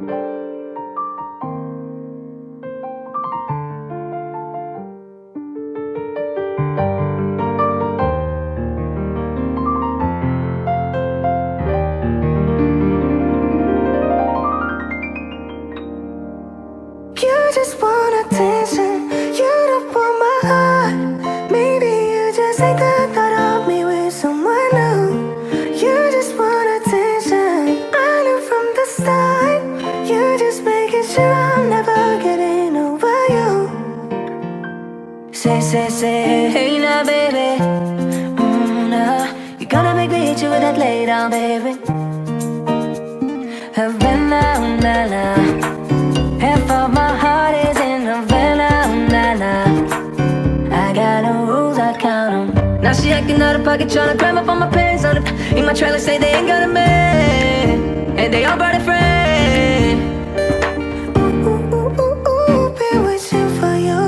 You just want attention, you don't want my heart. Maybe you just like the thought of me with someone new. You just want attention, I knew from the start. You just making sure I'm never getting over you. Say, hey now baby, nah. You gonna make me hit you with that lay down, baby. Havana, nah, nah. Half of my heart is in Havana, nah, nah. I got no rules, I count 'em. Now she acting out of pocket, tryna grab up on my pants on the in my trailer, say they ain't got a man, and they all brought a friend. Ooh, ooh, ooh, ooh, ooh, been wishing for you.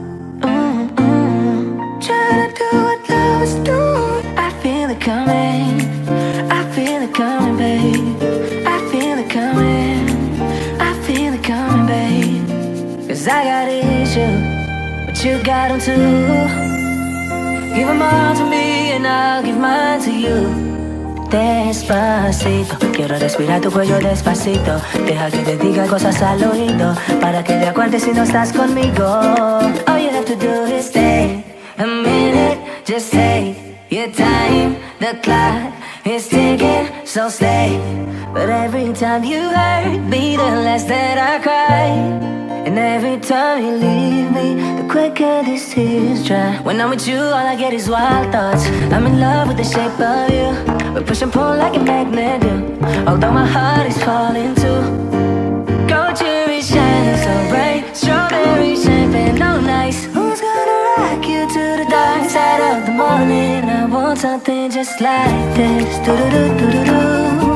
Tryna do what lovers do. I feel it coming, I feel it coming, babe. I feel it coming, I feel it coming, babe. 'Cause I got issues, but you got 'em too. Give 'em all to me and I'll give mine to you. Despacito, quiero respirar tu cuello despacito. Deja que te diga cosas al oído, para que te acuerdes si no estás conmigo. All you have to do is stay a minute, just take your time. The clock is ticking, so stay. But every time you hurt me, the less that I cry. And every time you leave me, the quicker these tears dry. When I'm with you, all I get is wild thoughts. I'm in love with the shape of you. We push and pull like a magnet do. Although my heart is falling too. Gold jewelry shining so bright, strawberry champagne on nice. Who's gonna rock you to the dark side of the morning? I want something just like this. Do do do do do do.